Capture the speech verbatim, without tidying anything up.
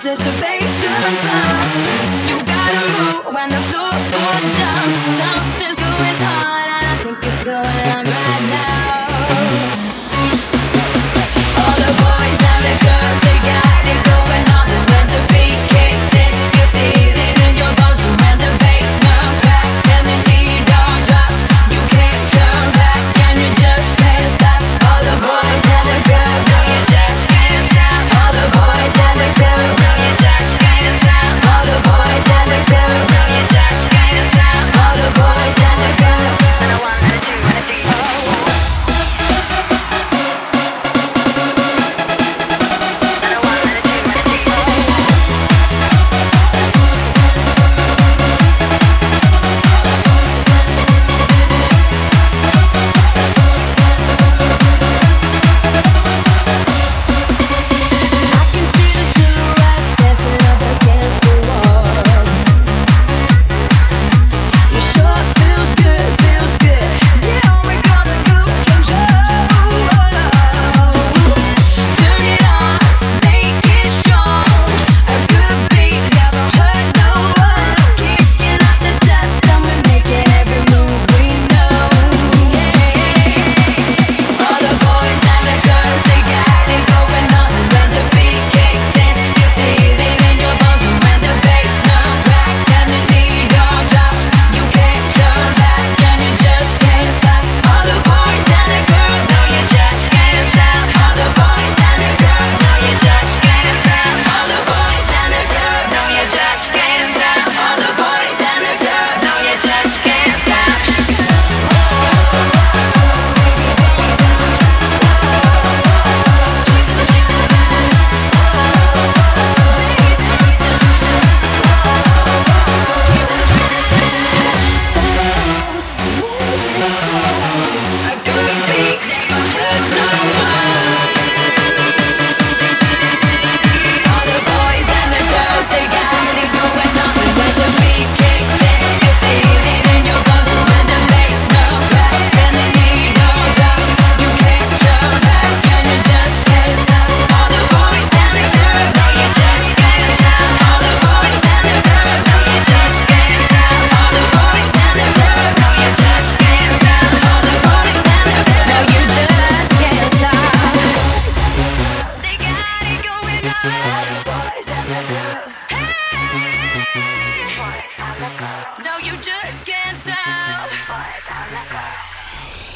as the bass drum pounds. You gotta move when the floor jumps. Something's going on, and I think it's going on right now. All the boys and the girls, they got it going on. And when the beat kicks in, you feel it in your bones. And when the basement cracks and the needle drops, you can't turn back and you just can't stop. All the boys and the girls, no, you just can't stop. All the boys and the girls, no, you just can't stop. All the boys and the girls, no, you just can't stop. All the boys and the girls, and I want to do it again. No, you just can't stop.